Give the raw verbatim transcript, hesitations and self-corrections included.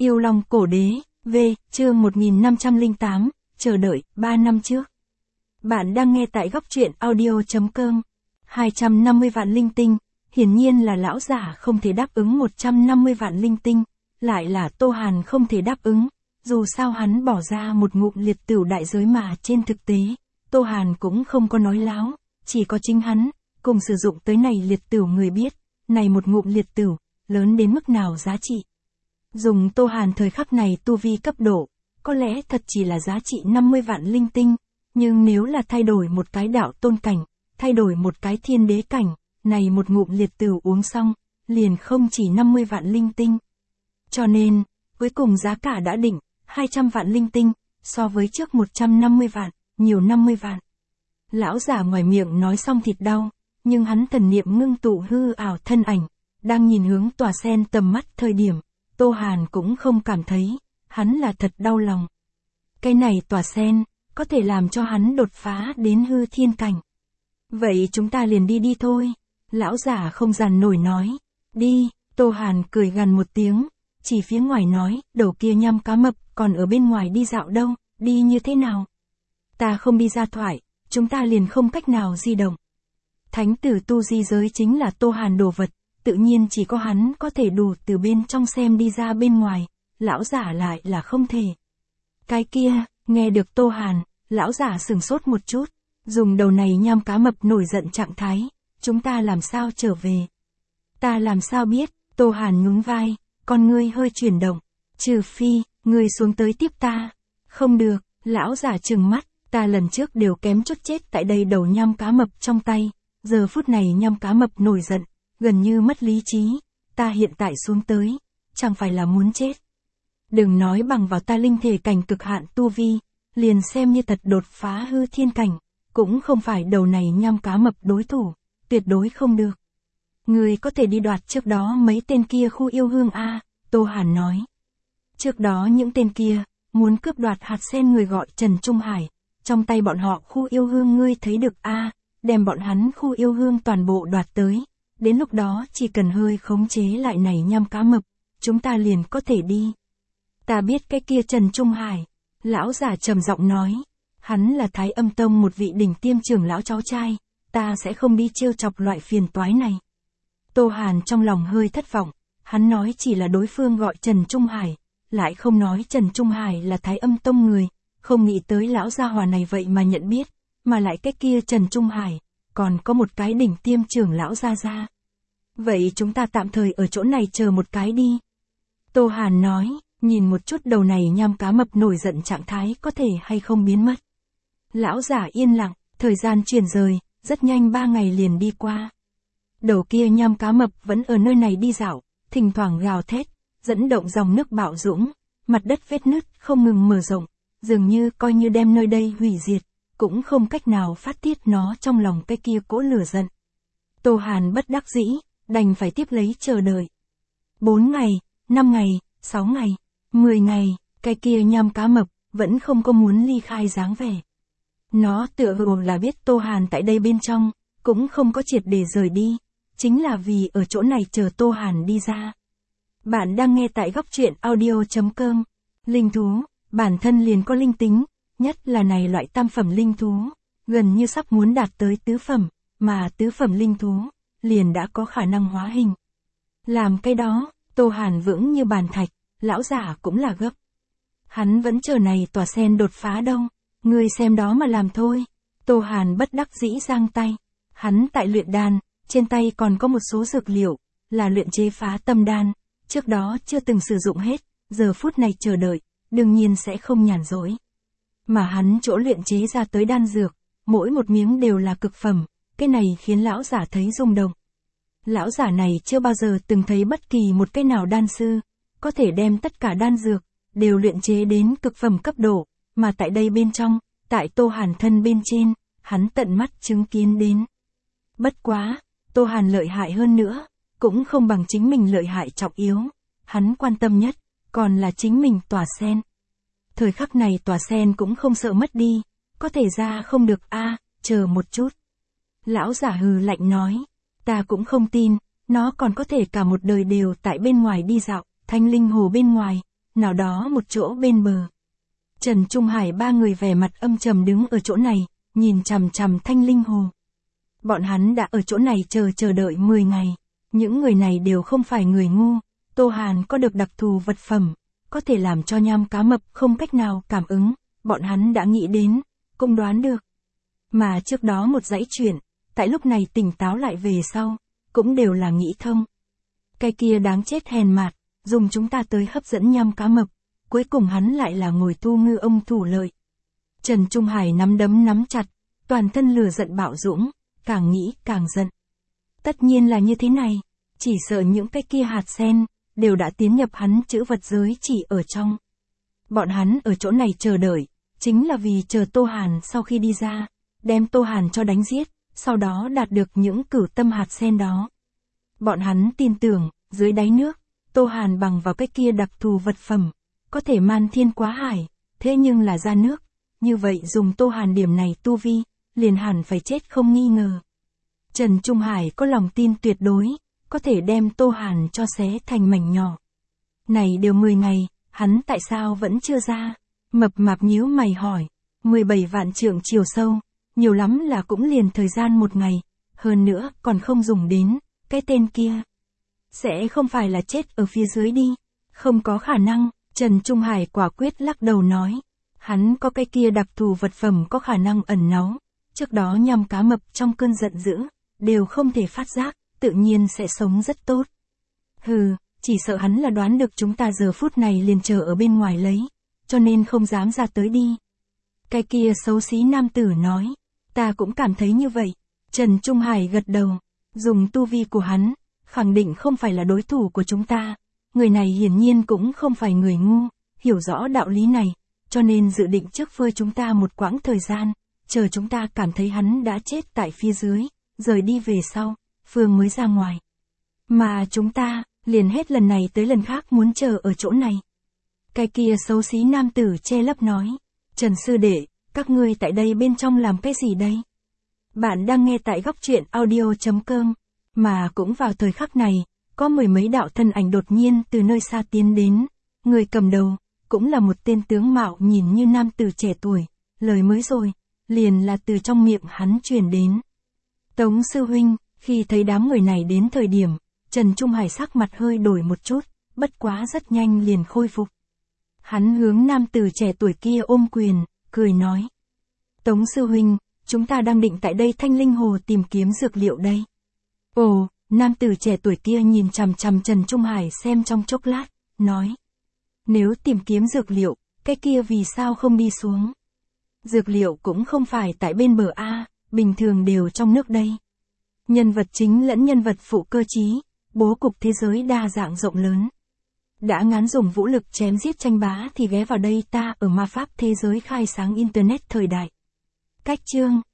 Yêu Long Cổ Đế, V, chương một nghìn năm trăm lẻ tám, chờ đợi, ba năm trước. Bạn đang nghe tại góc truyện audio.com. hai trăm năm mươi vạn linh tinh, hiển nhiên là lão giả không thể đáp ứng một trăm năm mươi vạn linh tinh, lại là Tô Hàn không thể đáp ứng, dù sao hắn bỏ ra một ngụm liệt tửu đại giới mà trên thực tế, Tô Hàn cũng không có nói láo, chỉ có chính hắn, cùng sử dụng tới này liệt tửu người biết, này một ngụm liệt tửu, lớn đến mức nào giá trị. Dùng Tô Hàn thời khắc này tu vi cấp độ, có lẽ thật chỉ là giá trị năm mươi vạn linh tinh, nhưng nếu là thay đổi một cái đạo tôn cảnh, thay đổi một cái thiên đế cảnh, này một ngụm liệt tửu uống xong, liền không chỉ năm mươi vạn linh tinh. Cho nên, cuối cùng giá cả đã định, hai trăm vạn linh tinh, so với trước một trăm năm mươi vạn, nhiều năm mươi vạn. Lão giả ngoài miệng nói xong thịt đau, nhưng hắn thần niệm ngưng tụ hư ảo thân ảnh, đang nhìn hướng tòa sen tầm mắt thời điểm, Tô Hàn cũng không cảm thấy, hắn là thật đau lòng. Cái này tòa sen, có thể làm cho hắn đột phá đến hư thiên cảnh. Vậy chúng ta liền đi đi thôi. Lão giả không dằn nổi nói. Đi, Tô Hàn cười gằn một tiếng, chỉ phía ngoài nói, đầu kia nhăm cá mập, còn ở bên ngoài đi dạo đâu, đi như thế nào? Ta không đi ra thoại, chúng ta liền không cách nào di động. Thánh tử tu di giới chính là Tô Hàn đồ vật, tự nhiên chỉ có hắn có thể đủ từ bên trong xem đi ra bên ngoài, lão giả lại là không thể. Cái kia, nghe được Tô Hàn, lão giả sửng sốt một chút, dùng đầu này nhăm cá mập nổi giận trạng thái, chúng ta làm sao trở về? Ta làm sao biết? Tô Hàn nhún vai, con ngươi hơi chuyển động, trừ phi, ngươi xuống tới tiếp ta. Không được, lão giả trừng mắt, ta lần trước đều kém chút chết tại đây đầu nhăm cá mập trong tay, giờ phút này nhăm cá mập nổi giận, gần như mất lý trí, ta hiện tại xuống tới, chẳng phải là muốn chết. Đừng nói bằng vào ta linh thể cảnh cực hạn tu vi, liền xem như thật đột phá hư thiên cảnh, cũng không phải đầu này nhăm cá mập đối thủ, tuyệt đối không được. Người có thể đi đoạt trước đó mấy tên kia khu yêu hương a, Tô Hàn nói. Trước đó những tên kia, muốn cướp đoạt hạt sen người gọi Trần Trung Hải, trong tay bọn họ khu yêu hương ngươi thấy được a, đem bọn hắn khu yêu hương toàn bộ đoạt tới, đến lúc đó chỉ cần hơi khống chế lại này nhăm cá mập, chúng ta liền có thể đi. Ta biết cái kia Trần Trung Hải, lão giả trầm giọng nói, hắn là Thái Âm Tông một vị đỉnh tiêm trưởng lão cháu trai, ta sẽ không đi trêu chọc loại phiền toái này. Tô Hàn trong lòng hơi thất vọng, hắn nói chỉ là đối phương gọi Trần Trung Hải, lại không nói Trần Trung Hải là Thái Âm Tông người, không nghĩ tới lão gia hỏa này vậy mà nhận biết, mà lại cái kia Trần Trung Hải, còn có một cái đỉnh tiêm trưởng lão gia gia. Vậy chúng ta tạm thời ở chỗ này chờ một cái đi. Tô Hàn nói, nhìn một chút đầu này nhăm cá mập nổi giận trạng thái có thể hay không biến mất. Lão giả yên lặng, thời gian chuyển rời, rất nhanh ba ngày liền đi qua. Đầu kia nhăm cá mập vẫn ở nơi này đi dạo, thỉnh thoảng gào thét, dẫn động dòng nước bạo dũng, mặt đất vết nứt không ngừng mở rộng, dường như coi như đem nơi đây hủy diệt, cũng không cách nào phát tiết nó trong lòng cái kia cỗ lửa giận. Tô Hàn bất đắc dĩ, đành phải tiếp lấy chờ đợi. Bốn ngày, năm ngày, sáu ngày, mười ngày, cái kia nhăm cá mập, vẫn không có muốn ly khai dáng vẻ. Nó tựa hồ là biết Tô Hàn tại đây bên trong, cũng không có triệt để rời đi, chính là vì ở chỗ này chờ Tô Hàn đi ra. Bạn đang nghe tại góc truyện audio.com. Linh thú, bản thân liền có linh tính, nhất là này loại tam phẩm linh thú, gần như sắp muốn đạt tới tứ phẩm, mà tứ phẩm linh thú, liền đã có khả năng hóa hình. Làm cái đó, Tô Hàn vững như bàn thạch, lão giả cũng là gấp. Hắn vẫn chờ này tòa sen đột phá đâu, ngươi xem đó mà làm thôi. Tô Hàn bất đắc dĩ giang tay, hắn tại luyện đan, trên tay còn có một số dược liệu, là luyện chế phá tâm đan, trước đó chưa từng sử dụng hết, giờ phút này chờ đợi, đương nhiên sẽ không nhàn rỗi. Mà hắn chỗ luyện chế ra tới đan dược, mỗi một miếng đều là cực phẩm, cái này khiến lão giả thấy rung động. Lão giả này chưa bao giờ từng thấy bất kỳ một cái nào đan sư, có thể đem tất cả đan dược, đều luyện chế đến cực phẩm cấp độ, mà tại đây bên trong, tại Tô Hàn thân bên trên, hắn tận mắt chứng kiến đến. Bất quá, Tô Hàn lợi hại hơn nữa, cũng không bằng chính mình lợi hại trọng yếu, hắn quan tâm nhất, còn là chính mình tòa sen. Thời khắc này tòa sen cũng không sợ mất đi, có thể ra không được a, à, chờ một chút. Lão giả hừ lạnh nói, ta cũng không tin, nó còn có thể cả một đời đều tại bên ngoài đi dạo, thanh linh hồ bên ngoài, nào đó một chỗ bên bờ. Trần Trung Hải ba người vẻ mặt âm trầm đứng ở chỗ này, nhìn chằm chằm Thanh Linh Hồ. Bọn hắn đã ở chỗ này chờ chờ đợi mười ngày. Những người này đều không phải người ngu. Tô Hàn có được đặc thù vật phẩm, có thể làm cho nham cá mập không cách nào cảm ứng. Bọn hắn đã nghĩ đến, cũng đoán được. Mà trước đó một dãy chuyện, tại lúc này tỉnh táo lại về sau, cũng đều là nghĩ thông. Cái kia đáng chết hèn mạt, dùng chúng ta tới hấp dẫn nham cá mập, cuối cùng hắn lại là ngồi thu ngư ông thủ lợi. Trần Trung Hải nắm đấm nắm chặt, toàn thân lửa giận bạo dũng, càng nghĩ càng giận. Tất nhiên là như thế này, chỉ sợ những cái kia hạt sen, đều đã tiến nhập hắn chữ vật giới chỉ ở trong. Bọn hắn ở chỗ này chờ đợi, chính là vì chờ Tô Hàn sau khi đi ra, đem Tô Hàn cho đánh giết, sau đó đạt được những cửu tâm hạt sen đó. Bọn hắn tin tưởng, dưới đáy nước, Tô Hàn bằng vào cái kia đặc thù vật phẩm, có thể man thiên quá hải, thế nhưng là ra nước, như vậy dùng Tô Hàn điểm này tu vi, liền hẳn phải chết không nghi ngờ. Trần Trung Hải có lòng tin tuyệt đối, có thể đem Tô Hàn cho xé thành mảnh nhỏ. Này đều mười ngày, hắn tại sao vẫn chưa ra? Mập mạp nhíu mày hỏi, mười bảy vạn trượng chiều sâu, nhiều lắm là cũng liền thời gian một ngày, hơn nữa còn không dùng đến, cái tên kia. Sẽ không phải là chết ở phía dưới đi, không có khả năng, Trần Trung Hải quả quyết lắc đầu nói. Hắn có cái kia đặc thù vật phẩm có khả năng ẩn náu, trước đó nhằm cá mập trong cơn giận dữ, đều không thể phát giác, tự nhiên sẽ sống rất tốt. Hừ, chỉ sợ hắn là đoán được chúng ta giờ phút này liền chờ ở bên ngoài lấy, cho nên không dám ra tới đi. Cái kia xấu xí nam tử nói, ta cũng cảm thấy như vậy. Trần Trung Hải gật đầu, dùng tu vi của hắn, khẳng định không phải là đối thủ của chúng ta. Người này hiển nhiên cũng không phải người ngu, hiểu rõ đạo lý này, cho nên dự định trước phơi chúng ta một quãng thời gian, chờ chúng ta cảm thấy hắn đã chết tại phía dưới, rời đi về sau, Phương mới ra ngoài. Mà chúng ta, liền hết lần này tới lần khác muốn chờ ở chỗ này. Cái kia xấu xí nam tử che lấp nói, Trần sư đệ, các ngươi tại đây bên trong làm cái gì đây? Bạn đang nghe tại góc truyện audio chấm com, mà cũng vào thời khắc này, có mười mấy đạo thân ảnh đột nhiên từ nơi xa tiến đến, người cầm đầu, cũng là một tên tướng mạo nhìn như nam tử trẻ tuổi, lời mới rồi, liền là từ trong miệng hắn truyền đến. Tống sư huynh, khi thấy đám người này đến thời điểm, Trần Trung Hải sắc mặt hơi đổi một chút, bất quá rất nhanh liền khôi phục. Hắn hướng nam tử trẻ tuổi kia ôm quyền, cười nói. Tống sư huynh, chúng ta đang định tại đây Thanh Linh Hồ tìm kiếm dược liệu đây. Ồ, nam tử trẻ tuổi kia nhìn chằm chằm Trần Trung Hải xem trong chốc lát, nói. Nếu tìm kiếm dược liệu, cái kia vì sao không đi xuống? Dược liệu cũng không phải tại bên bờ A, bình thường đều trong nước đây. Nhân vật chính lẫn nhân vật phụ cơ trí, bố cục thế giới đa dạng rộng lớn. Đã ngán dùng vũ lực chém giết tranh bá thì ghé vào đây ta ở ma pháp thế giới khai sáng Internet thời đại. Cách chương